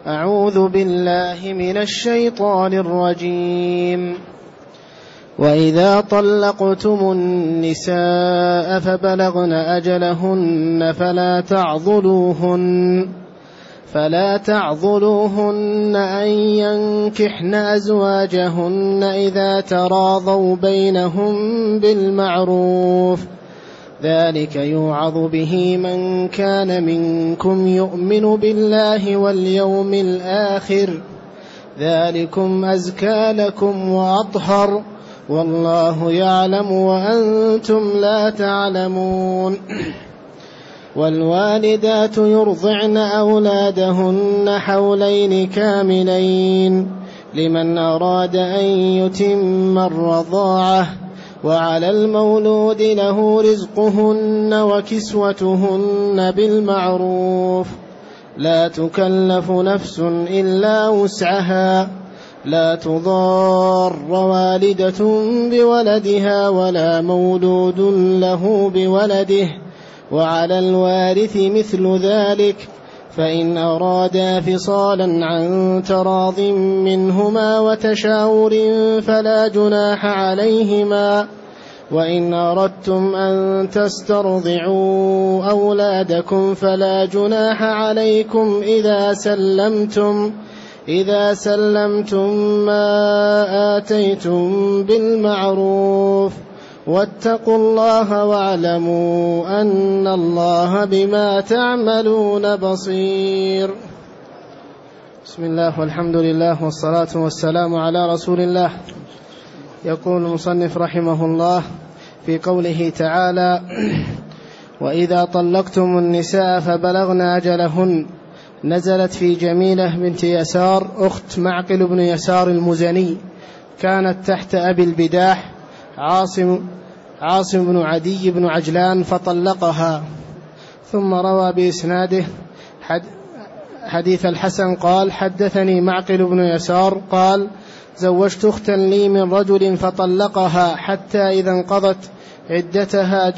أعوذ بالله من الشيطان الرجيم. وإذا طلقتم النساء فبلغن أجلهن فلا تعضلوهن أن ينكحن أزواجهن إذا تراضوا بينهم بالمعروف، ذلك يوعظ به من كان منكم يؤمن بالله واليوم الآخر، ذلكم أزكى لكم وأطهر، والله يعلم وأنتم لا تعلمون. والوالدات يرضعن أولادهن حولين كاملين لمن أراد أن يتم الرضاعة، وعلى المولود له رزقهن وكسوتهن بالمعروف، لا تكلف نفس إلا وسعها، لا تضار والدة بولدها ولا مولود له بولده، وعلى الوارث مثل ذلك، فإن أرادا فصالا عن تراض منهما وتشاور فلا جناح عليهما. وإن أردتم أن تسترضعوا أولادكم فلا جناح عليكم إذا سلمتم ما آتيتم بالمعروف، واتقوا الله واعلموا أن الله بما تعملون بصير. بسم الله والحمد لله والصلاة والسلام على رسول الله. يقول المصنف رحمه الله في قوله تعالى: وإذا طلقتم النساء فبلغن أجلهن، نزلت في جميلة بنت يسار أخت معقل بن يسار المزني، كانت تحت أبي البداح عاصم بن عدي بن عجلان فطلقها. ثم روى بإسناده حديث الحسن قال: حدثني معقل بن يسار قال: زوجت أختا لي من رجل فطلقها حتى إذا انقضت عدتها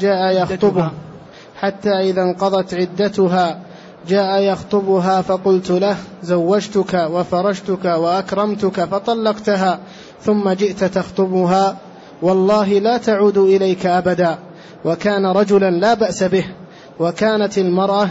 جاء يخطبها فقلت له: زوجتك وفرشتك وأكرمتك فطلقتها ثم جئت تخطبها، والله لا تعود إليك أبدا. وكان رجلا لا بأس به، وكانت المرأة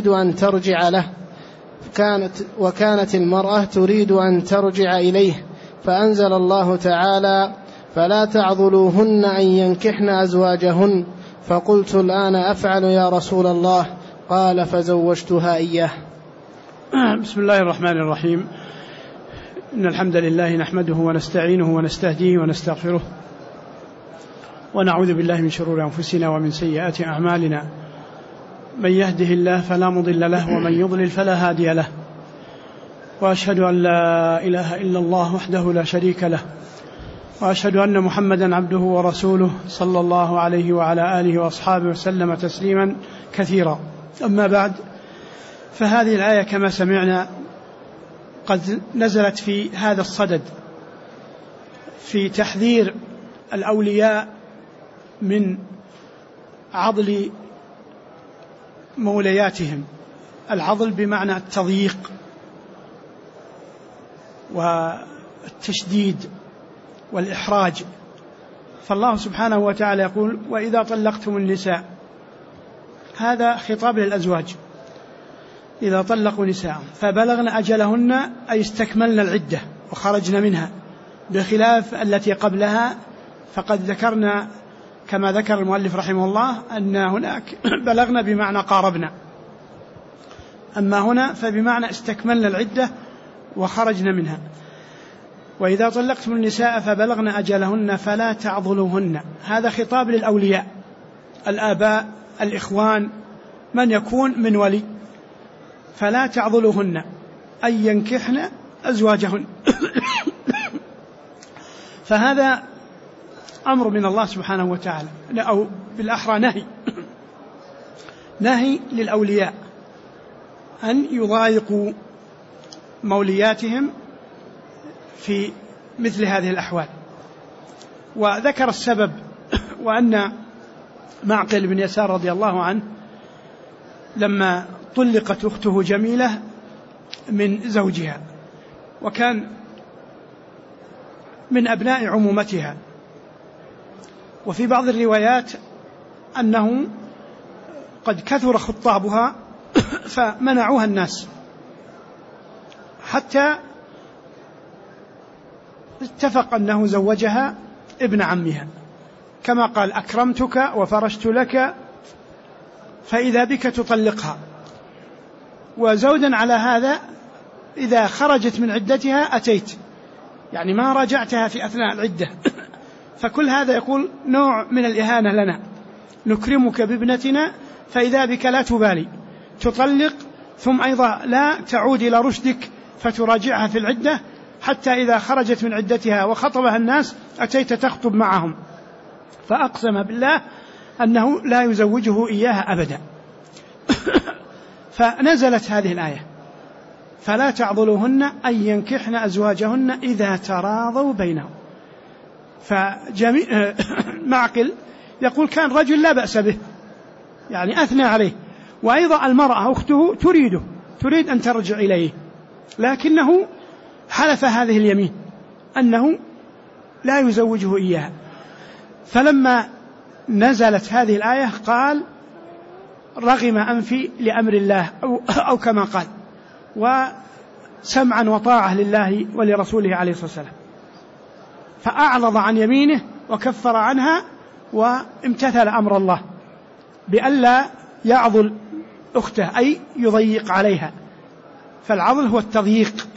تريد أن ترجع إليه، فأنزل الله تعالى: فلا تعضلوهن أن ينكحن أزواجهن. فقلت: الآن أفعل يا رسول الله؟ قال: فزوجتها إياه. بسم الله الرحمن الرحيم. إن الحمد لله نحمده ونستعينه ونستهديه ونستغفره، ونعوذ بالله من شرور أنفسنا ومن سيئات أعمالنا، من يهده الله فلا مضل له ومن يضلل فلا هادي له، وأشهد أن لا إله إلا الله وحده لا شريك له، وأشهد أن محمدا عبده ورسوله صلى الله عليه وعلى آله وأصحابه وسلم تسليما كثيرا. أما بعد، فهذه الآية كما سمعنا قد نزلت في هذا الصدد، في تحذير الأولياء من عضل مولياتهم. العضل بمعنى التضييق والتشديد والإحراج. فالله سبحانه وتعالى يقول: وإذا طلقتم النساء، هذا خطاب للأزواج، إذا طلقوا نساء فبلغن أجلهن أي استكملن العدة وخرجن منها، بخلاف التي قبلها. فقد ذكرنا كما ذكر المؤلف رحمه الله أن هناك بلغنا بمعنى قاربنا، أما هنا فبمعنى استكملنا العدة وخرجنا منها. وإذا طلقتم النساء فبلغن أجلهن فلا تعضلوهن، هذا خطاب للأولياء، الآباء، الإخوان، من يكون من ولي. فلا تعضلوهن أي ينكحن أزواجهن. فهذا أمر من الله سبحانه وتعالى، أو بالأحرى نهي للأولياء أن يضايقوا مولياتهم في مثل هذه الأحوال. وذكر السبب، وأن معقل بن يسار رضي الله عنه لما طلقت أخته جميلة من زوجها، وكان من أبناء عمومتها. وفي بعض الروايات أنه قد كثر خطابها فمنعوها الناس، حتى اتفق أنه زوجها ابن عمها، كما قال: أكرمتك وفرشت لك فإذا بك تطلقها. وزودا على هذا إذا خرجت من عدتها أتيت، يعني ما راجعتها في أثناء العدة. فكل هذا يقول نوع من الإهانة لنا، نكرمك بابنتنا فإذا بك لا تبالي، تطلق ثم أيضا لا تعود إلى رشدك فتراجعها في العدة، حتى إذا خرجت من عدتها وخطبها الناس أتيت تخطب معهم. فأقسم بالله أنه لا يزوجه إياها أبدا. فنزلت هذه الآية: فلا تعضلوهن أن ينكحن أزواجهن إذا تراضوا بينهم. معقل يقول كان رجل لا بأس به، يعني أثنى عليه، وأيضا المرأة أخته تريد أن ترجع إليه، لكنه حلف هذه اليمين أنه لا يزوجه إياها. فلما نزلت هذه الآية قال: رغم أنفي لأمر الله، أو كما قال، وسمعا وطاعة لله ولرسوله عليه الصلاة والسلام. فأعرض عن يمينه وكفر عنها وامتثل أمر الله بألا يعضل أخته، أي يضيق عليها. فالعضل هو التضييق،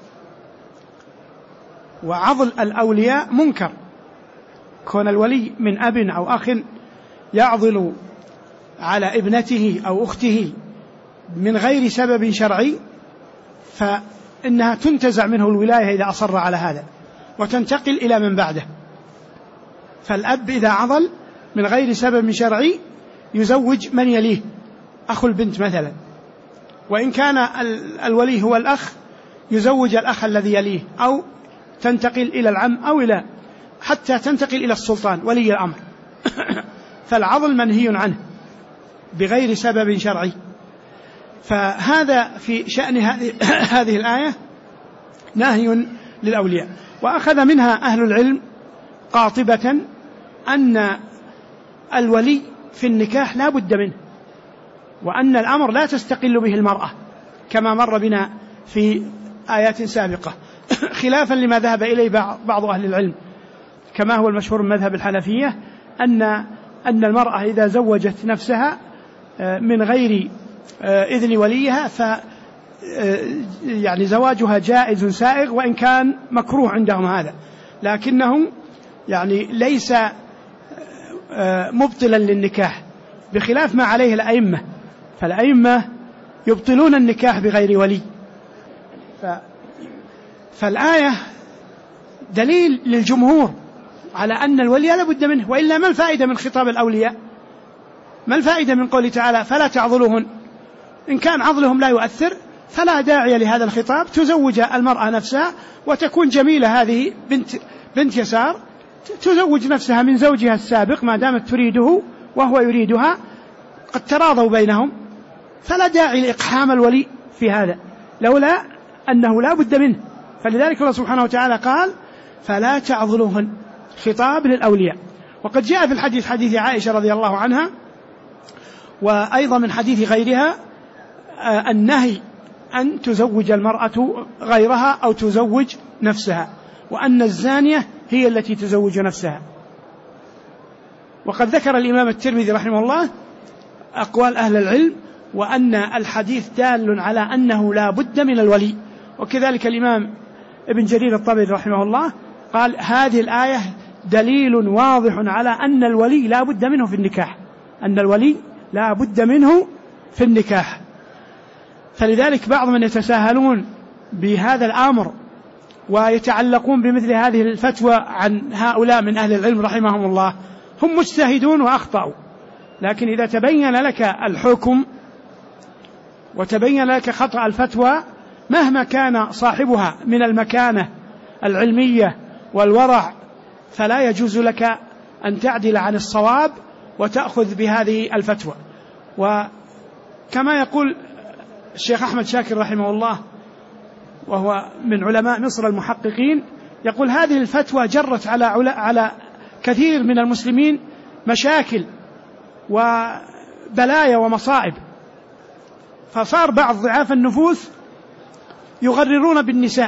وعضل الأولياء منكر. كون الولي من أب أو أخ يعضل على ابنته أو أخته من غير سبب شرعي فإنها تنتزع منه الولاية إذا أصر على هذا، وتنتقل إلى من بعده. فالأب إذا عضل من غير سبب شرعي يزوج من يليه، أخو البنت مثلا، وإن كان الولي هو الأخ يزوج الأخ الذي يليه، أو تنتقل إلى العم، أو إلى حتى تنتقل إلى السلطان ولي الأمر. فالعضل منهي عنه بغير سبب شرعي. فهذا في شأن هذه الآية نهي للأولياء. وأخذ منها أهل العلم قاطبة أن الولي في النكاح لا بد منه، وأن الأمر لا تستقل به المرأة كما مر بنا في آيات سابقة، خلافا لما ذهب إليه بعض أهل العلم، كما هو المشهور من مذهب الحنفية، أن المرأة إذا زوجت نفسها من غير إذن وليها يعني زواجها جائز سائغ، وإن كان مكروه عندهم هذا، لكنه يعني ليس مبطلا للنكاح، بخلاف ما عليه الأئمة. فالأئمة يبطلون النكاح بغير ولي. فالآية دليل للجمهور على أن الولي لا بد منه، وإلا ما الفائدة من خطاب الأولياء؟ ما الفائدة من قوله تعالى: فلا تعضلوهن؟ إن كان عضلهم لا يؤثر فلا داعي لهذا الخطاب، تزوج المرأة نفسها وتكون جميلة. هذه بنت يسار تزوج نفسها من زوجها السابق ما دامت تريده وهو يريدها، قد تراضوا بينهم، فلا داعي لإقحام الولي في هذا، لولا أنه لا بد منه. فلذلك الله سبحانه وتعالى قال: فلا تعضلوهن، خطاب للأولياء. وقد جاء في الحديث حديث عائشة رضي الله عنها، وأيضا من حديث غيرها، النهي أن تزوج المرأة غيرها أو تزوج نفسها، وأن الزانية هي التي تزوج نفسها. وقد ذكر الإمام الترمذي رحمه الله أقوال أهل العلم، وأن الحديث دال على أنه لا بد من الولي. وكذلك الإمام ابن جرير الطبري رحمه الله قال: هذه الآية دليل واضح على أن الولي لا بد منه في النكاح، أن الولي لا بد منه في النكاح. فلذلك بعض من يتساهلون بهذا الأمر ويتعلقون بمثل هذه الفتوى عن هؤلاء من أهل العلم رحمهم الله، هم مجتهدون وأخطأوا، لكن إذا تبين لك الحكم وتبين لك خطأ الفتوى مهما كان صاحبها من المكانة العلمية والورع، فلا يجوز لك أن تعدل عن الصواب وتأخذ بهذه الفتوى. وكما يقول الشيخ أحمد شاكر رحمه الله وهو من علماء مصر المحققين، يقول هذه الفتوى جرت على كثير من المسلمين مشاكل وبلايا ومصائب، فصار بعض ضعاف النفوس يغررون بالنساء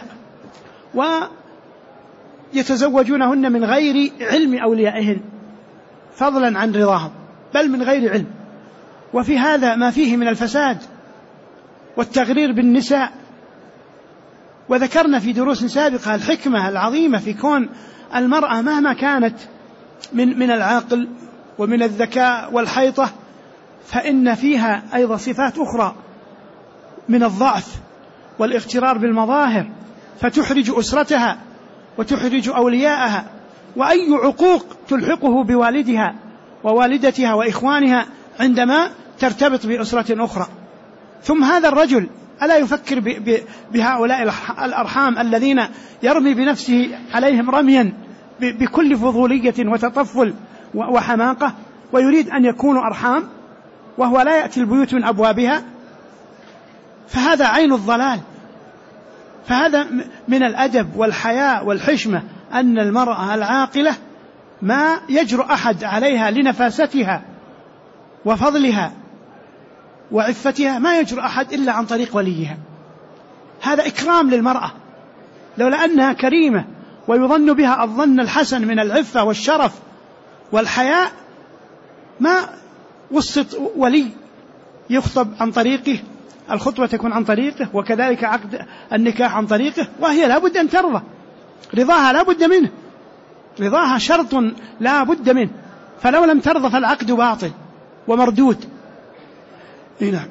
ويتزوجونهن من غير علم أوليائهن فضلا عن رضاهم، بل من غير علم. وفي هذا ما فيه من الفساد والتغرير بالنساء. وذكرنا في دروس سابقة الحكمة العظيمة في كون المرأة مهما كانت من العقل ومن الذكاء والحيطة، فإن فيها أيضا صفات أخرى من الضعف والاغترار بالمظاهر، فتحرج أسرتها وتحرج أولياءها، وأي عقوق تلحقه بوالدها ووالدتها وإخوانها عندما ترتبط بأسرة أخرى. ثم هذا الرجل ألا يفكر بهؤلاء الأرحام الذين يرمي بنفسه عليهم رميا بكل فضولية وتطفل وحماقة، ويريد أن يكونوا أرحام وهو لا يأتي البيوت من أبوابها؟ فهذا عين الضلال. فهذا من الأدب والحياء والحشمة أن المرأة العاقلة ما يجرؤ أحد عليها لنفاستها وفضلها وعفتها، ما يجرؤ أحد إلا عن طريق وليها. هذا إكرام للمرأة، لولا أنها كريمة ويظن بها الظن الحسن من العفة والشرف والحياء ما وسط ولي يخطب عن طريقه، الخطبة تكون عن طريقه، وكذلك عقد النكاح عن طريقه، وهي لا بد أن ترضى. رضاها لا بد منه، رضاها شرط لا بد منه، فلو لم ترضى فالعقد باطل ومردود. نعم.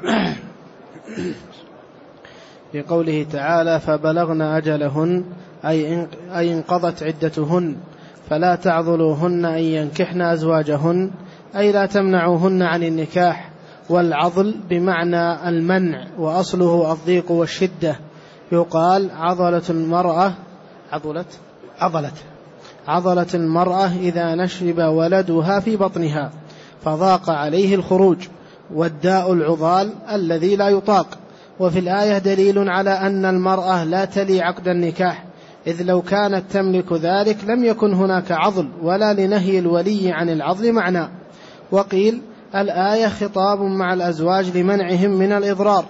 في قوله تعالى فبلغن أجلهن أي انقضت عدتهن فلا تعضلوهن أن ينكحن أزواجهن أي لا تمنعوهن عن النكاح. والعضل بمعنى المنع، وأصله الضيق والشدة. يقال عضلت المرأة إذا نشب ولدها في بطنها فضاق عليه الخروج، والداء العضال الذي لا يطاق. وفي الآية دليل على أن المرأة لا تلي عقد النكاح، إذ لو كانت تملك ذلك لم يكن هناك عضل، ولا لنهي الولي عن العضل معنى. وقيل الآية خطاب مع الأزواج لمنعهم من الإضرار،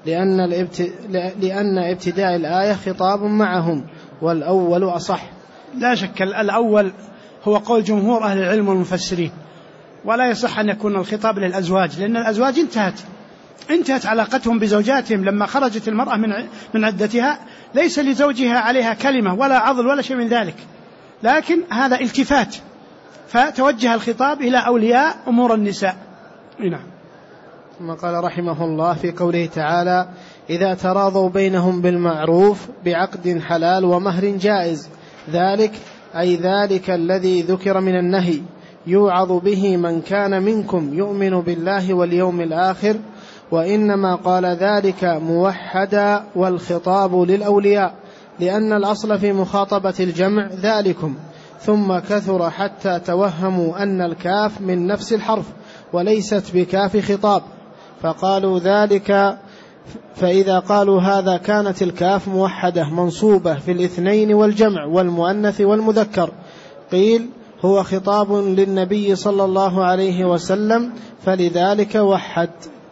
لأن ابتداء الآية خطاب معهم، والأول أصح. لا شك الأول هو قول جمهور أهل العلم والمفسرين، ولا يصح أن يكون الخطاب للأزواج، لأن الأزواج انتهت علاقتهم بزوجاتهم لما خرجت المرأة من عدتها، ليس لزوجها عليها كلمة ولا عضل ولا شيء من ذلك، لكن هذا التفات، فتوجه الخطاب إلى أولياء أمور النساء. نعم. ثم قال رحمه الله في قوله تعالى إذا تراضوا بينهم بالمعروف بعقد حلال ومهر جائز، ذلك أي ذلك الذي ذكر من النهي يوعظ به من كان منكم يؤمن بالله واليوم الآخر. وإنما قال ذلك موحدا والخطاب للأولياء، لأن الأصل في مخاطبة الجمع ذلكم، ثم كثر حتى توهموا أن الكاف من نفس الحرف وليست بكاف خطاب فقالوا ذلك، فإذا قالوا هذا كانت الكاف موحدة منصوبة في الاثنين والجمع والمؤنث والمذكر. قيل هو خطاب للنبي صلى الله عليه وسلم فلذلك وحد.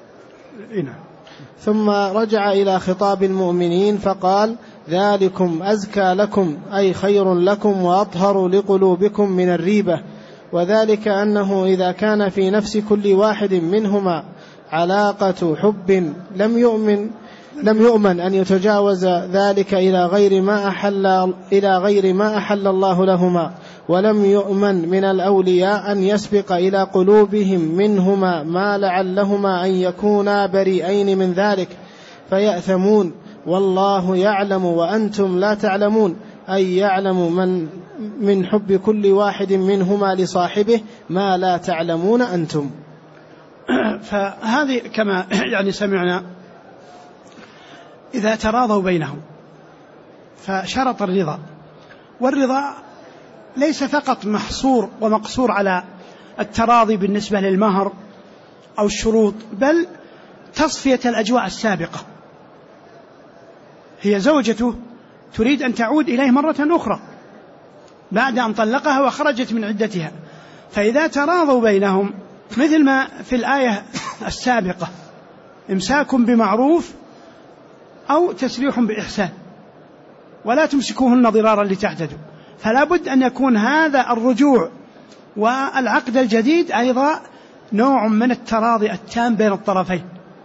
ثم رجع إلى خطاب المؤمنين فقال ذلكم أزكى لكم أي خير لكم وأطهر لقلوبكم من الريبة. وذلك أنه إذا كان في نفس كل واحد منهما علاقة حب لم يؤمن أن يتجاوز ذلك إلى غير ما أحل الله لهما، ولم يؤمن من الأولياء أن يسبق إلى قلوبهم منهما ما لعلهما أن يكونا بريئين من ذلك فيأثمون، والله يعلم وأنتم لا تعلمون، أي يعلم من حب كل واحد منهما لصاحبه ما لا تعلمون أنتم. فهذه كما يعني سمعنا إذا تراضوا بينهم فشرط الرضا، والرضا ليس فقط محصور ومقصور على التراضي بالنسبة للمهر أو الشروط، بل تصفية الأجواء السابقة، هي زوجته تريد أن تعود إليه مرة أخرى بعد أن طلقها وخرجت من عدتها، فإذا تراضوا بينهم مثل ما في الآية السابقة إمساك بمعروف أو تسريح بإحسان ولا تمسكوهن ضرارا لتعتدوا، فلا بد أن يكون هذا الرجوع والعقد الجديد أيضا نوع من التراضي التام بين الطرفين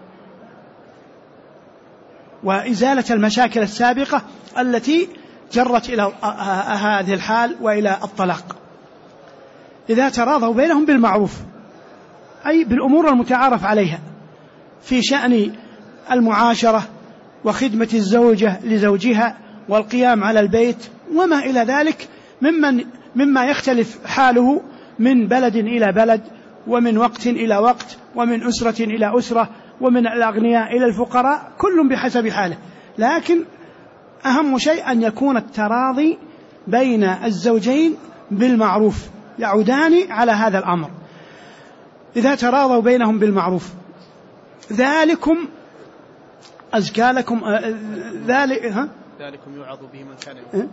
وإزالة المشاكل السابقة التي جرت إلى هذه الحال وإلى الطلاق. إذا تراضوا بينهم بالمعروف أي بالأمور المتعارف عليها في شأن المعاشرة وخدمة الزوجة لزوجها والقيام على البيت وما إلى ذلك مما يختلف حاله من بلد إلى بلد ومن وقت إلى وقت ومن أسرة إلى أسرة ومن الأغنياء إلى الفقراء، كل بحسب حاله، لكن أهم شيء أن يكون التراضي بين الزوجين بالمعروف، يعودان على هذا الأمر. إذا تراضوا بينهم بالمعروف ذلكم أزكى لكم ذلكم يوعظ به من كان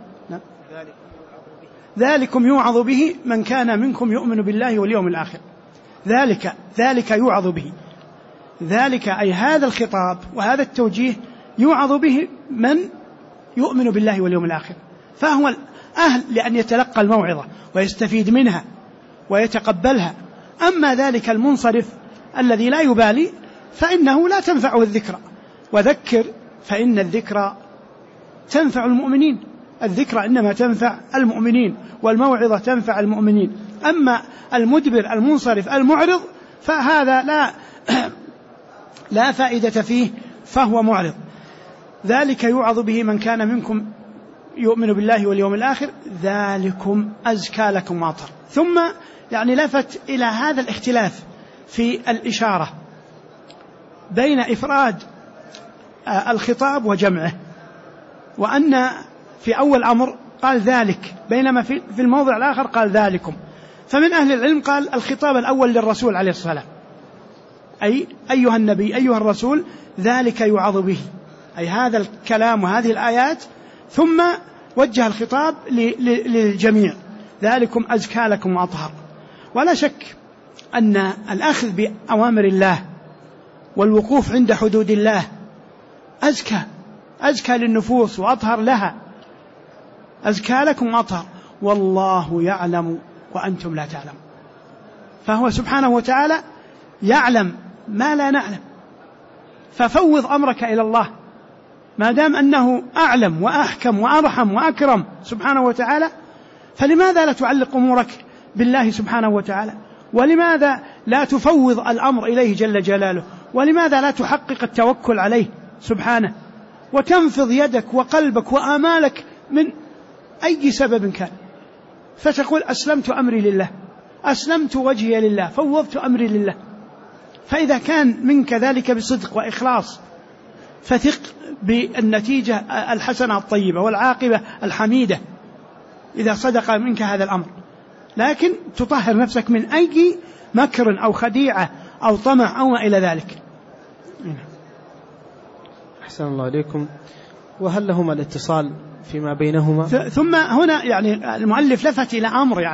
ذلكم يوعظ به من كان منكم يؤمن بالله واليوم الآخر. ذلك يوعظ به، ذلك أي هذا الخطاب وهذا التوجيه يوعظ به من يؤمن بالله واليوم الآخر، فهو الأهل لأن يتلقى الموعظة ويستفيد منها ويتقبلها. أما ذلك المنصرف الذي لا يبالي فإنه لا تنفعه الذكرى، وذكر فإن الذكرى تنفع المؤمنين، الذكرى إنما تنفع المؤمنين والموعظة تنفع المؤمنين. أما المدبر المنصرف المعرض فهذا لا فائدة فيه، فهو معرض. ذلك يوعظ به من كان منكم يؤمن بالله واليوم الآخر ذلكم أزكى لكم وأطهر. ثم لفت إلى هذا الاختلاف في الإشارة بين إفراد الخطاب وجمعه، وأن في أول أمر قال ذلك بينما في الموضع الآخر قال ذلكم. فمن أهل العلم قال الخطاب الأول للرسول عليه الصلاة والسلام، أي أيها النبي أيها الرسول ذلك يوعظ به، أي هذا الكلام وهذه الآيات، ثم وجه الخطاب للجميع ذلكم أزكى لكم وأطهر. ولا شك أن الأخذ بأوامر الله والوقوف عند حدود الله أزكى للنفوس وأطهر لها، أزكى لكم وأطهر، والله يعلم وأنتم لا تعلمون. فهو سبحانه وتعالى يعلم ما لا نعلم، ففوض أمرك إلى الله ما دام أنه أعلم وأحكم وأرحم وأكرم سبحانه وتعالى، فلماذا لا تعلق أمورك بالله سبحانه وتعالى؟ ولماذا لا تفوض الأمر إليه جل جلاله؟ ولماذا لا تحقق التوكل عليه سبحانه وتنفض يدك وقلبك وآمالك من أي سبب كان، فتقول أسلمت أمري لله، أسلمت وجهي لله، فوضت أمري لله. فإذا كان منك ذلك بصدق وإخلاص فثق بالنتيجة الحسنة الطيبة والعاقبة الحميدة إذا صدق منك هذا الأمر، لكن تطهر نفسك من أي مكر أو خديعة أو طمع أو ما إلى ذلك. أحسن الله عليكم. وهل لهما الاتصال فيما بينهما؟ ثم هنا المؤلف لفت إلى أمر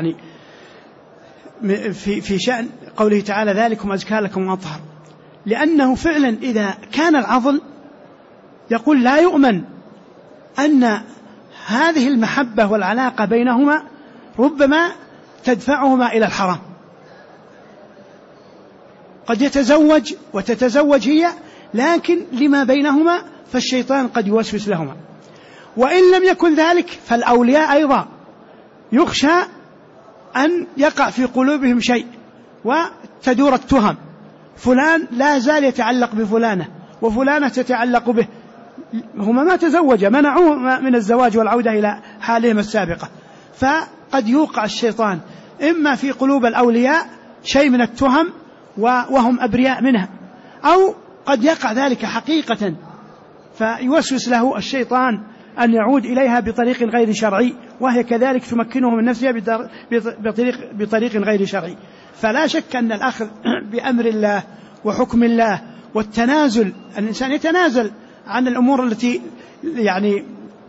في شأن قوله تعالى ذلكم أزكى لكم وأطهر، لأنه فعلا إذا كان العضل يقول لا يؤمن أن هذه المحبة والعلاقة بينهما ربما تدفعهما إلى الحرام. قد يتزوج وتتزوج هي، لكن لما بينهما فالشيطان قد يوسوس لهما. وإن لم يكن ذلك فالأولياء أيضا يخشى أن يقع في قلوبهم شيء وتدور التهم، فلان لا زال يتعلق بفلانة وفلانة تتعلق به، هما ما تزوج، منعوه من الزواج والعودة إلى حالهم السابقة، فقد يوقع الشيطان إما في قلوب الأولياء شيء من التهم وهم أبرياء منها، أو قد يقع ذلك حقيقة فيوسوس له الشيطان أن يعود إليها بطريق غير شرعي، وهي كذلك تمكنه من نفسها بطريق غير شرعي. فلا شك أن الأخذ بأمر الله وحكم الله والتنازل، الإنسان يتنازل عن الأمور التي يعني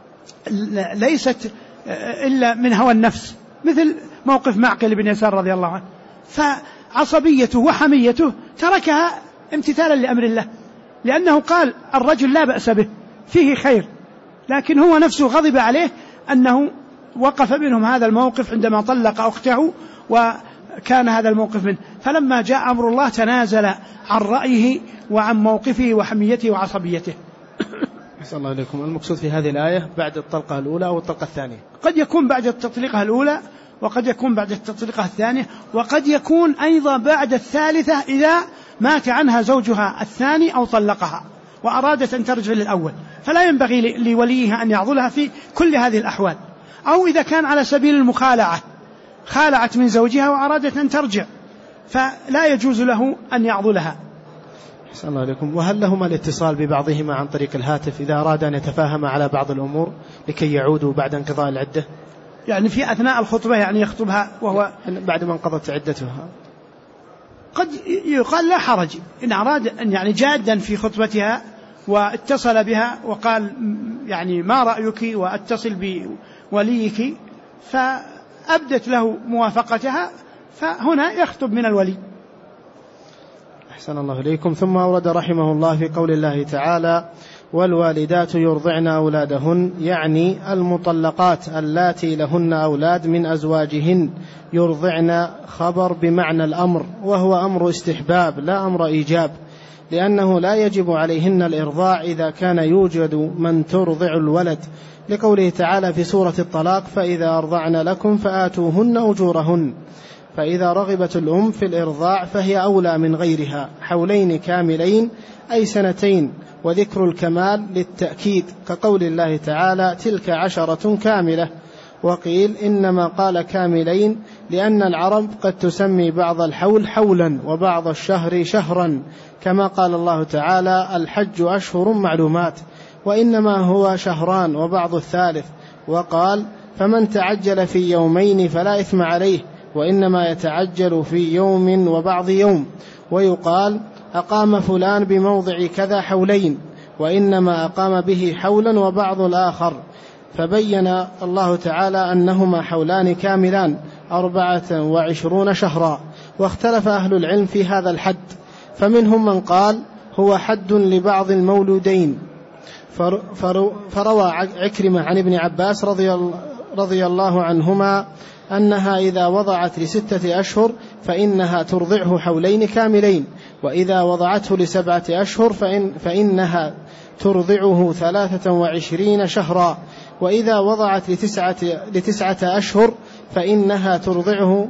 ليست إلا من هوى النفس، مثل موقف معقل بن يسار رضي الله عنه، فعصبيته وحميته تركها امتثالا لأمر الله، لأنه قال الرجل لا بأس به فيه خير، لكن هو نفسه غضب عليه أنه وقف منهم هذا الموقف عندما طلق أخته، وكان هذا الموقف منه. فلما جاء أمر الله تنازل عن رأيه وعن موقفه وحميته وعصبيته. أحسن الله إليكم. المقصود في هذه الآية بعد الطلقة الأولى أو الطلقة الثانية؟ قد يكون بعد التطليقة الأولى، وقد يكون بعد التطليقة الثانية، وقد يكون أيضا بعد الثالثة إذا مات عنها زوجها الثاني أو طلقها وأرادت أن ترجع للأول، فلا ينبغي لوليها أن يعضلها في كل هذه الأحوال. أو إذا كان على سبيل المخالعة، خالعت من زوجها وأرادت أن ترجع، فلا يجوز له أن يعضلها. أحسن الله عليكم. وهل لهما الاتصال ببعضهما عن طريق الهاتف إذا أراد أن يتفاهم على بعض الأمور لكي يعودوا بعد انقضاء العدة؟ يعني في أثناء الخطبة، يعني يخطبها وهو بعد ما انقضت عدتها، قد يقال لا حرج إن أراد أن يعني جادا في خطبتها واتصل بها وقال يعني ما رأيك وأتصل بوليك، فأبدت له موافقتها، فهنا يخطب من الولي. أحسن الله إليكم. ثم أورد رحمه الله في قول الله تعالى: والوالدات يرضعن أولادهن، يعني المطلقات اللاتي لهن أولاد من أزواجهن. يرضعن خبر بمعنى الأمر، وهو أمر استحباب لا أمر إيجاب، لأنه لا يجب عليهن الإرضاع إذا كان يوجد من ترضع الولد، لقوله تعالى في سورة الطلاق: فإذا أرضعن لكم فآتوهن أجورهن. فإذا رغبت الأم في الإرضاع فهي أولى من غيرها، حولين كاملين أي سنتين، وذكر الكمال للتأكيد، كقول الله تعالى: تلك 10 كاملة. وقيل إنما قال كاملين لأن العرب قد تسمي بعض الحول حولا وبعض الشهر شهرا، كما قال الله تعالى: الحج أشهر معلومات، وإنما هو شهران وبعض الثالث. وقال: فمن تعجل في يومين فلا إثم عليه، وإنما يتعجل في يوم وبعض يوم. ويقال: أقام فلان بموضع كذا حولين، وإنما أقام به حولا وبعض الآخر. فبين الله تعالى أنهما حولان كاملان 24 شهرا. واختلف أهل العلم في هذا الحد، فمنهم من قال هو حد لبعض المولودين، فروى عكرمة عن ابن عباس رضي الله عنهما أنها إذا وضعت ل6 أشهر فإنها ترضعه حولين كاملين، وإذا وضعته ل7 أشهر فإنها ترضعه 23 شهرا، وإذا وضعت ل9 أشهر فإنها ترضعه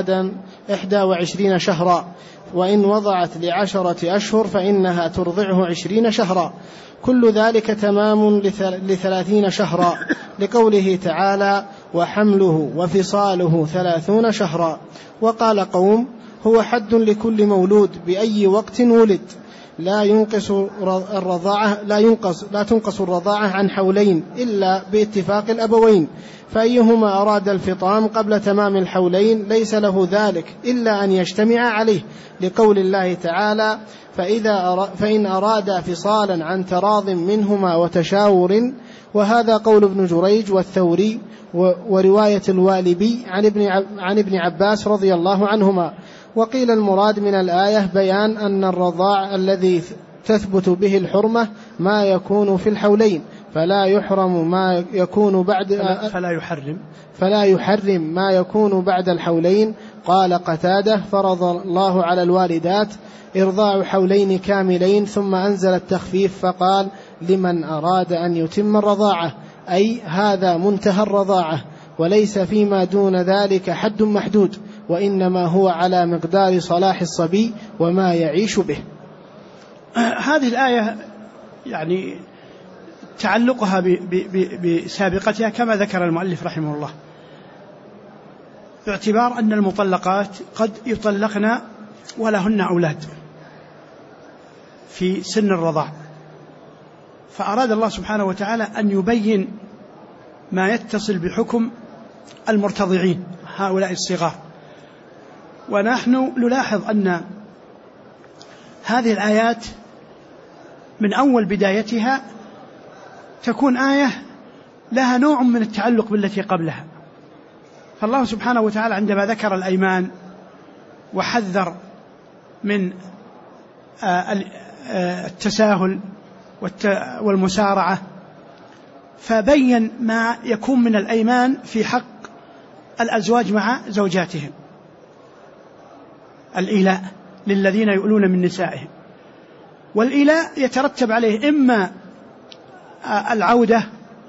21 شهرا، وإن وضعت ل10 أشهر فإنها ترضعه 20 شهرا. كل ذلك تمام ل30 شهرا، لقوله تعالى: وحمله وفصاله 30 شهرا. وقال قوم: هو حد لكل مولود بأي وقت ولد، لا تنقص الرضاعة عن حولين إلا باتفاق الأبوين، فأيهما أراد الفطام قبل تمام الحولين ليس له ذلك إلا أن يجتمع عليه، لقول الله تعالى: فإن أرادا فصالا عن تراض منهما وتشاور. وهذا قول ابن جريج والثوري ورواية الوالبي عن ابن عباس رضي الله عنهما. وقيل المراد من الآية بيان أن الرضاع الذي تثبت به الحرمة ما يكون في الحولين، فلا يحرم ما يكون بعد الحولين. قال قتادة: فرض الله على الوالدات إرضاع حولين كاملين، ثم أنزل التخفيف فقال: لمن أراد أن يتم الرضاعة، أي هذا منتهى الرضاعة، وليس فيما دون ذلك حد محدود، وإنما هو على مقدار صلاح الصبي وما يعيش به. هذه الآية يعني تعلقها بسابقتها كما ذكر المؤلف رحمه الله، باعتبار أن المطلقات قد يطلقن ولهن أولاد في سن الرضاع، فأراد الله سبحانه وتعالى أن يبين ما يتصل بحكم المرتضعين هؤلاء الصغار. ونحن نلاحظ أن هذه الآيات من أول بدايتها تكون آية لها نوع من التعلق بالتي قبلها. فالله سبحانه وتعالى عندما ذكر الأيمان وحذر من التساهل والمسارعة، فبين ما يكون من الأيمان في حق الأزواج مع زوجاتهم، الإيلاء للذين يؤلون من نسائهم، والإيلاء يترتب عليه إما العودة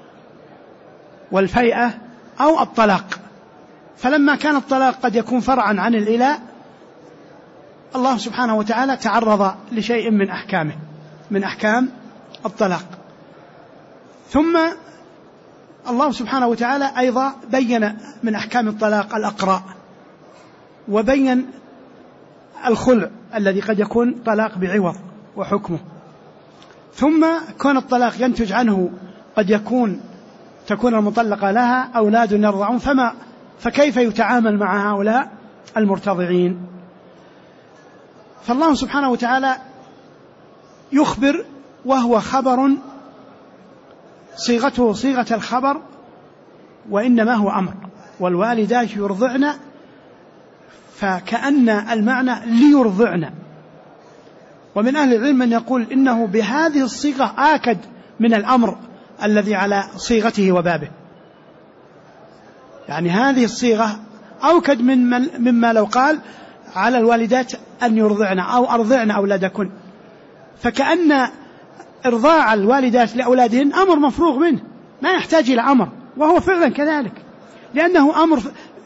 والفيئة أو الطلاق. فلما كان الطلاق قد يكون فرعا عن الإيلاء، الله سبحانه وتعالى تعرض لشيء من أحكامه، من أحكام الطلاق. ثم الله سبحانه وتعالى أيضا بين من أحكام الطلاق الأقراء، وبين الخلع الذي قد يكون طلاق بعوض وحكمه. ثم كون الطلاق ينتج عنه قد تكون المطلقة لها أولاد يرضعون، فكيف يتعامل مع هؤلاء المرتضعين؟ فالله سبحانه وتعالى يخبر وهو خبر صيغته صيغة الخبر، وإنما هو أمر. والوالدات يرضعن، فكأن المعنى ليرضعن. ومن أهل العلم من يقول إنه بهذه الصيغة آكد من الأمر الذي على صيغته وبابه، يعني هذه الصيغة أوكد مما لو قال على الوالدات أن يرضعن أو أرضعن أولادكن، فكأن إرضاع الوالدات لأولادهن أمر مفروغ منه، ما يحتاج إلى أمر، وهو فعلا كذلك، لأنه أمر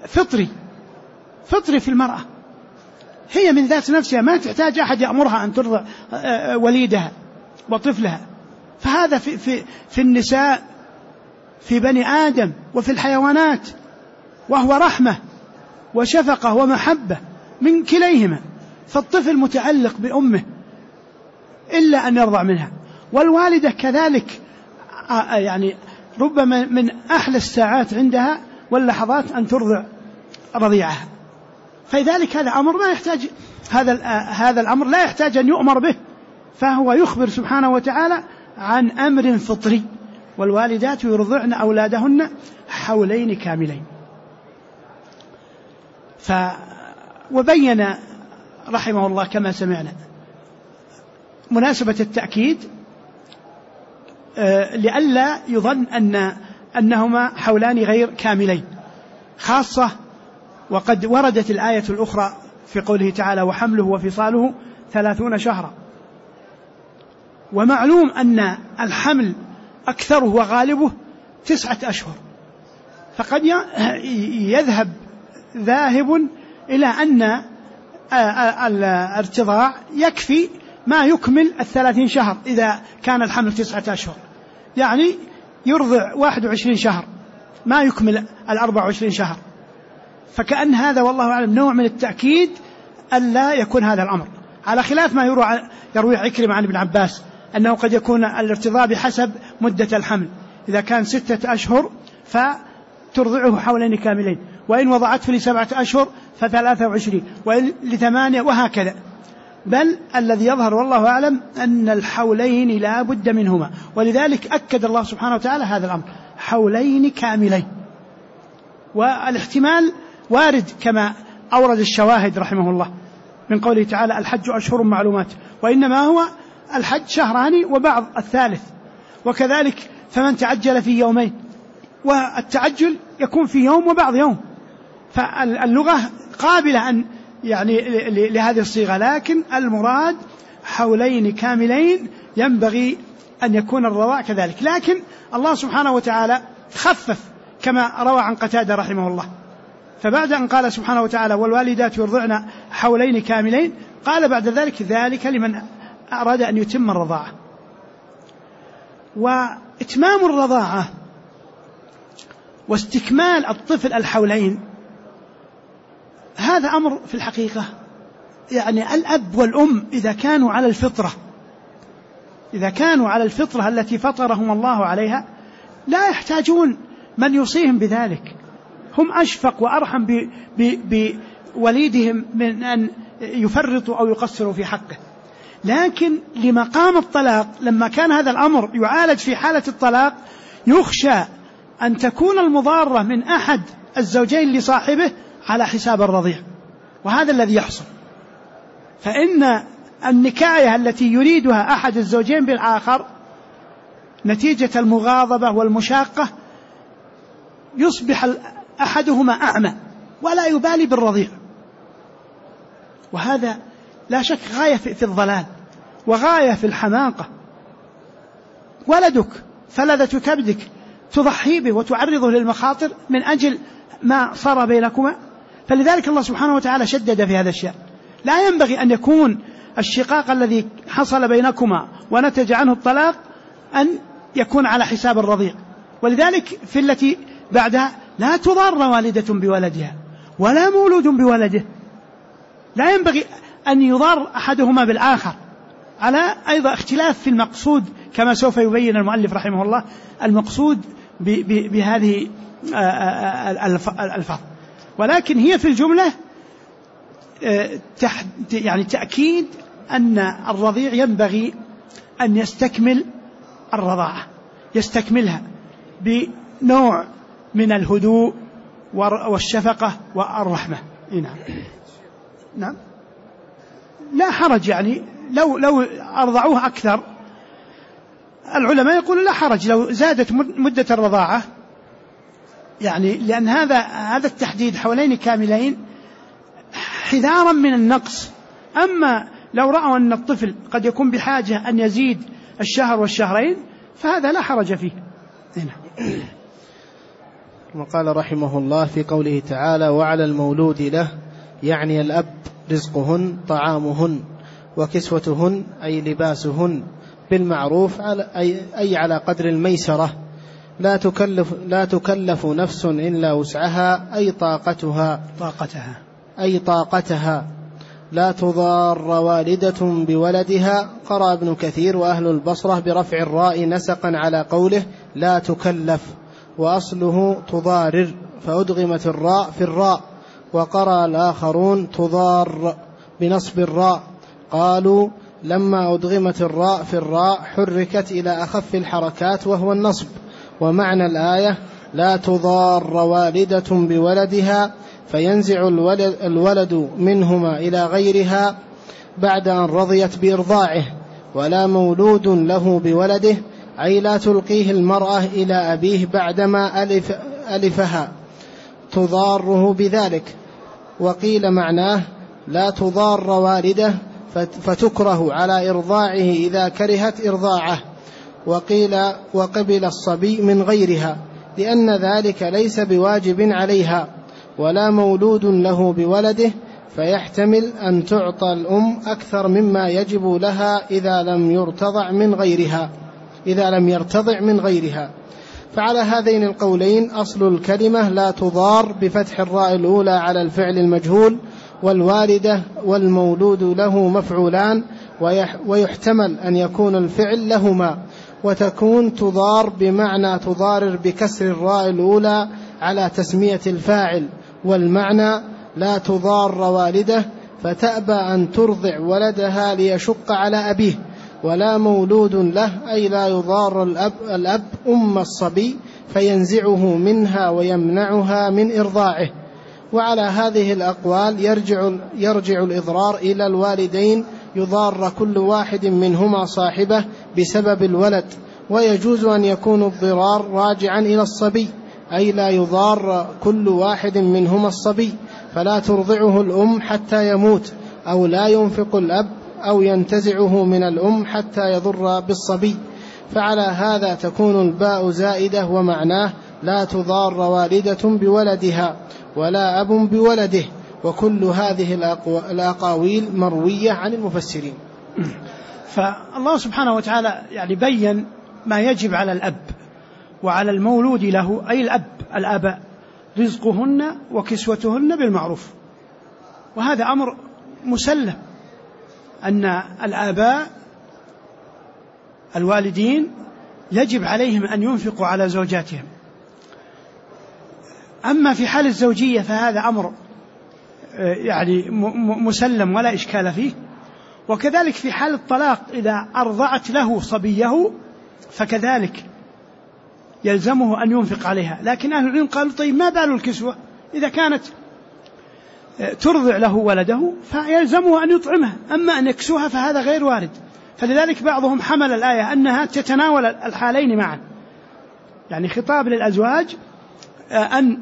فطري في المرأة، هي من ذات نفسها ما تحتاج أحد يأمرها أن ترضع وليدها وطفلها. فهذا في النساء، في بني آدم، وفي الحيوانات، وهو رحمة وشفقة ومحبة من كليهما. فالطفل متعلق بأمه إلا أن يرضع منها، والوالدة كذلك، يعني ربما من أحلى الساعات عندها واللحظات أن ترضع رضيعها. فلذلك هذا أمر ما يحتاج، هذا الأمر لا يحتاج أن يؤمر به، فهو يخبر سبحانه وتعالى عن أمر فطري. والوالدات يرضعن أولادهن حولين كاملين. وبين رحمه الله كما سمعنا مناسبة التأكيد لئلا يظن أنهما حولان غير كاملين، خاصة وقد وردت الآية الأخرى في قوله تعالى وحمله وفصاله 30 شهرا. ومعلوم أن الحمل أكثره وغالبه 9 أشهر، فقد يذهب ذاهب إلى أن الارتضاع يكفي ما يكمل 30 شهر إذا كان الحمل 9 أشهر، يعني يرضع 21 شهر ما يكمل 24 شهر. فكأن هذا والله أعلم نوع من التأكيد ألا يكون هذا الأمر، على خلاف ما يروي عكرمة عن ابن عباس أنه قد يكون الارتضاع بحسب مدة الحمل، إذا كان 6 أشهر فترضعه حولين كاملين، وإن وضعته ل7 أشهر ف23، وإن ل8، وهكذا. بل الذي يظهر والله أعلم أن الحولين لا بد منهما، ولذلك أكد الله سبحانه وتعالى هذا الأمر حولين كاملين. والاحتمال وارد كما أورد الشواهد رحمه الله من قوله تعالى الحج أشهر معلومات، وإنما هو الحج 2 شهر وبعض الثالث، وكذلك فمن تعجل في يومين، والتعجل يكون في يوم وبعض يوم. فاللغة قابلة أن يعني لهذه الصيغة، لكن المراد حولين كاملين، ينبغي أن يكون الرضاع كذلك. لكن الله سبحانه وتعالى خفف كما روى عن قتادة رحمه الله، فبعد أن قال سبحانه وتعالى والوالدات يرضعن حولين كاملين، قال بعد ذلك لمن أراد أن يتم الرضاعة. وإتمام الرضاعة واستكمال الطفل الحولين هذا أمر في الحقيقة، يعني الأب والأم إذا كانوا على الفطرة التي فطرهم الله عليها لا يحتاجون من يوصيهم بذلك، هم أشفق وأرحم بوليدهم من أن يفرطوا أو يقصروا في حقه. لكن لمقام الطلاق لما كان هذا الأمر يعالج في حالة الطلاق يخشى أن تكون المضارة من أحد الزوجين لصاحبه على حساب الرضيع، وهذا الذي يحصل. فإن النكاية التي يريدها أحد الزوجين بالآخر نتيجة المغاضبة والمشاقة يصبح أحدهما أعمى ولا يبالي بالرضيع، وهذا لا شك غاية في الضلال وغاية في الحماقة. ولدك فلذة كبدك تضحي به وتعرضه للمخاطر من أجل ما صار بينكما. فلذلك الله سبحانه وتعالى شدد في هذا الشأن. لا ينبغي أن يكون الشقاق الذي حصل بينكما ونتج عنه الطلاق أن يكون على حساب الرضيع. ولذلك في التي بعدها لا تضار والدة بولدها ولا مولود بولده. لا ينبغي أن يضار أحدهما بالآخر، على أيضا اختلاف في المقصود كما سوف يبين المؤلف رحمه الله المقصود بهذه الألفاظ. ولكن هي في الجملة يعني تأكيد أن الرضيع ينبغي أن يستكمل الرضاعة، يستكملها بنوع من الهدوء والشفقة والرحمة. نعم لا حرج، يعني لو أرضعوه أكثر العلماء يقولون لا حرج لو زادت مدة الرضاعة، يعني لأن هذا التحديد حولين كاملين حذارا من النقص. أما لو رأوا أن الطفل قد يكون بحاجة أن يزيد الشهر والشهرين فهذا لا حرج فيه. وقال رحمه الله في قوله تعالى وعلى المولود له، يعني الأب رزقهن طعامهن وكسوتهن أي لباسهن بالمعروف أي على قدر الميسرة، لا تكلف نفس إلا وسعها أي طاقتها لا تضار والدة بولدها. قرأ ابن كثير وأهل البصرة برفع الراء نسقا على قوله لا تكلف، وأصله تضارر فأدغمت الراء في الراء. وقرأ الآخرون تضار بنصب الراء، قالوا لما أدغمت الراء في الراء حركت إلى أخف الحركات وهو النصب. ومعنى الآية لا تضار والدة بولدها فينزع الولد منهما إلى غيرها بعد أن رضيت بإرضاعه، ولا مولود له بولده أي لا تلقيه المرأة إلى أبيه بعدما ألفها تضاره بذلك. وقيل معناه لا تضار والده فتكره على إرضاعه إذا كرهت إرضاعه. وقيل وقبل الصبي من غيرها لأن ذلك ليس بواجب عليها. ولا مولود له بولده فيحتمل أن تعطى الأم أكثر مما يجب لها إذا لم يرتضع من غيرها. فعلى هذين القولين أصل الكلمة لا تضار بفتح الراء الأولى على الفعل المجهول، والوالدة والمولود له مفعولان، ويحتمل أن يكون الفعل لهما، وتكون تضار بمعنى تضارر بكسر الراء الأولى على تسمية الفاعل. والمعنى لا تضار والده فتأبى أن ترضع ولدها ليشق على أبيه. ولا مولود له أي لا يضار الأب أم الصبي فينزعه منها ويمنعها من إرضاعه. وعلى هذه الأقوال يرجع الإضرار إلى الوالدين، يضار كل واحد منهما صاحبه بسبب الولد. ويجوز أن يكون الضرار راجعا إلى الصبي، أي لا يضار كل واحد منهما الصبي، فلا ترضعه الأم حتى يموت، أو لا ينفق الأب أو ينتزعه من الأم حتى يضر بالصبي. فعلى هذا تكون الباء زائدة، ومعناه لا تضار والدة بولدها ولا أب بولده. وكل هذه الأقاويل مروية عن المفسرين. فالله سبحانه وتعالى يعني بين ما يجب على الأب وعلى المولود له أي الآباء رزقهن وكسوتهن بالمعروف. وهذا أمر مسلم أن الآباء الوالدين يجب عليهم أن ينفقوا على زوجاتهم. أما في حال الزوجية فهذا أمر يعني مسلم ولا إشكال فيه. وكذلك في حال الطلاق إذا أرضعت له صبيه فكذلك يلزمه أن ينفق عليها. لكن أهل العلم قالوا طيب ما بال الكسوة إذا كانت ترضع له ولده فيلزمه أن يطعمها، أما أن يكسوها فهذا غير وارد. فلذلك بعضهم حمل الآية أنها تتناول الحالين معا، يعني خطاب للأزواج أن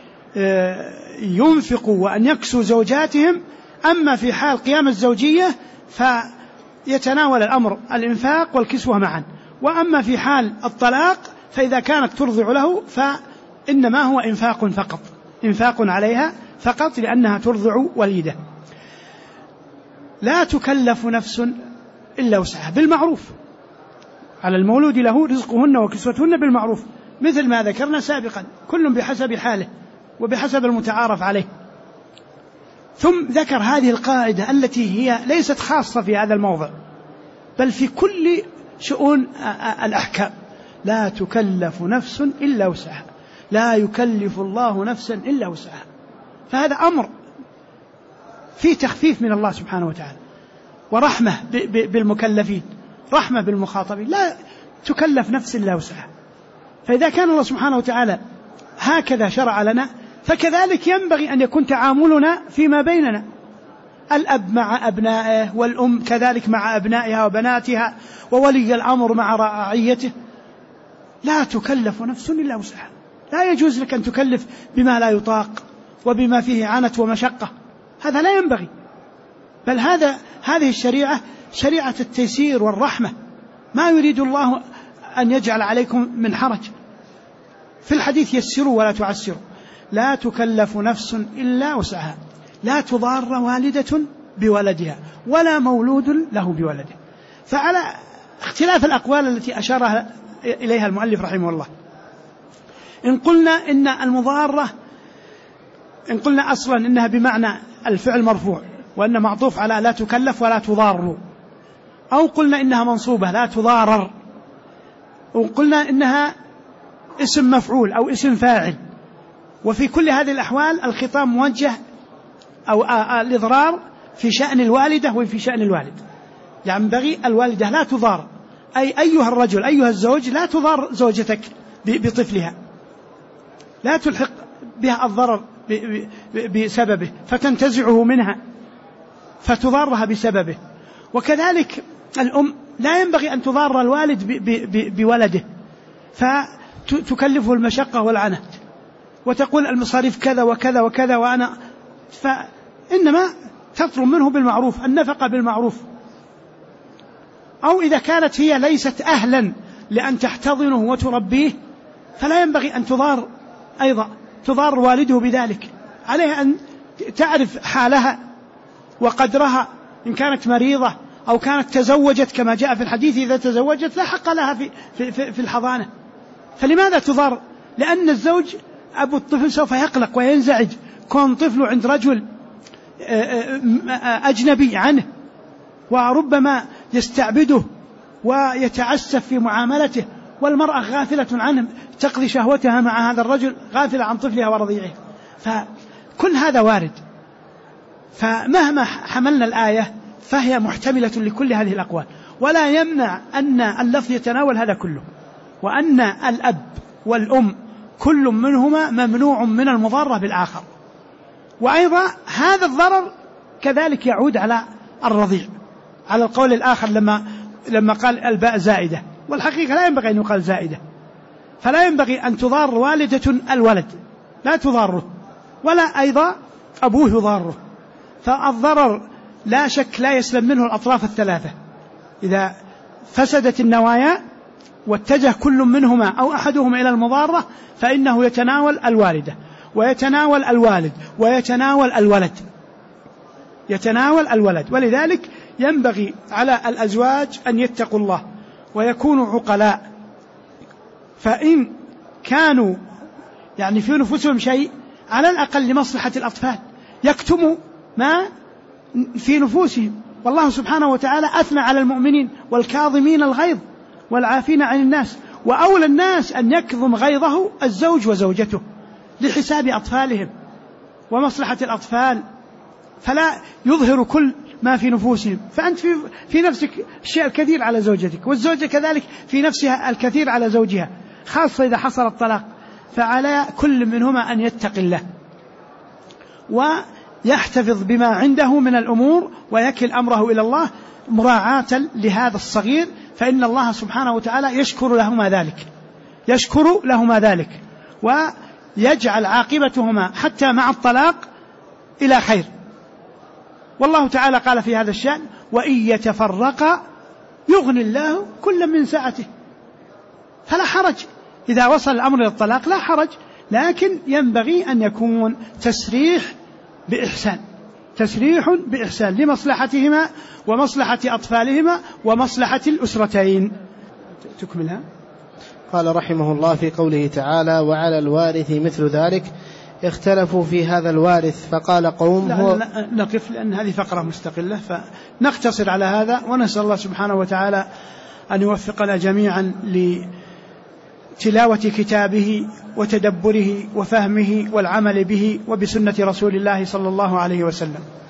ينفقوا وأن يكسوا زوجاتهم، أما في حال قيام الزوجية فيتناول الأمر الإنفاق والكسوة معا، وأما في حال الطلاق فإذا كانت ترضع له فإنما هو إنفاق فقط، إنفاق عليها فقط لأنها ترضع وليده. لا تكلف نفس إلا وسعها بالمعروف، على المولود له رزقهن وكسوتهن بالمعروف، مثل ما ذكرنا سابقا، كل بحسب حاله وبحسب المتعارف عليه. ثم ذكر هذه القاعدة التي هي ليست خاصة في هذا الموضع بل في كل شؤون الأحكام: لا تكلف نفس إلا وسعها، لا يكلف الله نفسا إلا وسعها. فهذا أمر فيه تخفيف من الله سبحانه وتعالى ورحمة بالمكلفين، رحمة بالمخاطبين، لا تكلف نفس إلا وسعها. فإذا كان الله سبحانه وتعالى هكذا شرع لنا فكذلك ينبغي أن يكون تعاملنا فيما بيننا، الأب مع أبنائه والأم كذلك مع أبنائها وبناتها وولي الأمر مع رعيته. لا تكلف نفس إلا وسعها، لا يجوز لك أن تكلف بما لا يطاق وبما فيه عنت ومشقة، هذا لا ينبغي. بل هذه الشريعة شريعة التيسير والرحمة، ما يريد الله أن يجعل عليكم من حرج. في الحديث: يسروا ولا تعسروا. لا تكلف نفس إلا وسعها، لا تضار والدة بولدها ولا مولود له بولده. فعلى اختلاف الأقوال التي أشار إليها المؤلف رحمه الله، إن قلنا إن المضارة، إن قلنا أصلا إنها بمعنى الفعل مرفوع وأن معطوف على لا تكلف ولا تضار، أو قلنا إنها منصوبة لا تضارر، وقلنا إنها اسم مفعول أو اسم فاعل، وفي كل هذه الأحوال الخطاب موجه أو الإضرار في شأن الوالدة وفي شأن الوالد. ينبغي الوالدة لا تضار، أي أيها الرجل أيها الزوج لا تضار زوجتك بطفلها، لا تلحق بها الضرر بسببه فتنتزعه منها فتضارها بسببه. وكذلك الأم لا ينبغي أن تضار الوالد بولده فتكلفه المشقة والعنت وتقول المصاريف كذا وكذا وكذا وأنا، فإنما تطلب منه بالمعروف، النفقة بالمعروف. أو إذا كانت هي ليست أهلا لأن تحتضنه وتربيه فلا ينبغي أن تضار أيضا، تضار والده بذلك، عليها أن تعرف حالها وقدرها، إن كانت مريضة أو كانت تزوجت كما جاء في الحديث إذا تزوجت لا حق لها في الحضانة. فلماذا تضار؟ لأن الزوج أبو الطفل سوف يقلق وينزعج كون طفله عند رجل أجنبي عنه، وربما يستعبده ويتعسف في معاملته، والمرأة غافلة عنه تقضي شهوتها مع هذا الرجل غافلة عن طفلها ورضيعه. فكل هذا وارد. فمهما حملنا الآية فهي محتملة لكل هذه الأقوال، ولا يمنع أن اللفظ يتناول هذا كله، وأن الأب والأم كل منهما ممنوع من المضارة بالآخر. وأيضا هذا الضرر كذلك يعود على الرضيع، على القول الآخر لما قال الباء زائدة، والحقيقة لا ينبغي أن يقال زائدة، فلا ينبغي أن تضار والدة الولد، لا تضاره، ولا أيضا أبوه يضاره. فالضرر لا شك لا يسلم منه الأطراف الثلاثة، إذا فسدت النوايا واتجه كل منهما أو أحدهما إلى المضارة فإنه يتناول الوالدة ويتناول الوالد ويتناول الولد، يتناول الولد. ولذلك ينبغي على الأزواج أن يتقوا الله ويكونوا عقلاء، فإن كانوا يعني في نفوسهم شيء على الأقل لمصلحة الأطفال يكتموا ما في نفوسهم. والله سبحانه وتعالى أثنى على المؤمنين والكاظمين الغيظ والعافين عن الناس، وأولى الناس أن يكظم غيظه الزوج وزوجته لحساب أطفالهم ومصلحة الأطفال، فلا يظهر كل ما في نفوسهم، فأنت في نفسك الشيء الكثير على زوجتك، والزوجة كذلك في نفسها الكثير على زوجها، خاصة إذا حصل الطلاق. فعلى كل منهما أن يتقي الله ويحتفظ بما عنده من الأمور ويكل أمره إلى الله مراعاة لهذا الصغير، فإن الله سبحانه وتعالى يشكر لهما ذلك ويجعل عاقبتهما حتى مع الطلاق إلى خير. والله تعالى قال في هذا الشأن: وإن يتفرقا يغني الله كل من سعته. فلا حرج إذا وصل الأمر إلى الطلاق، لا حرج، لكن ينبغي أن يكون تسريح بإحسان لمصلحتهما ومصلحة أطفالهما ومصلحة الأسرتين. تكملها. قال رحمه الله في قوله تعالى: وعلى الوارث مثل ذلك، اختلفوا في هذا الوارث، فقال قوم لا نقف لأن هذه فقرة مستقلة، فنقتصر على هذا، ونسأل الله سبحانه وتعالى أن يوفقنا جميعا لتلاوة كتابه وتدبره وفهمه والعمل به وبسنة رسول الله صلى الله عليه وسلم.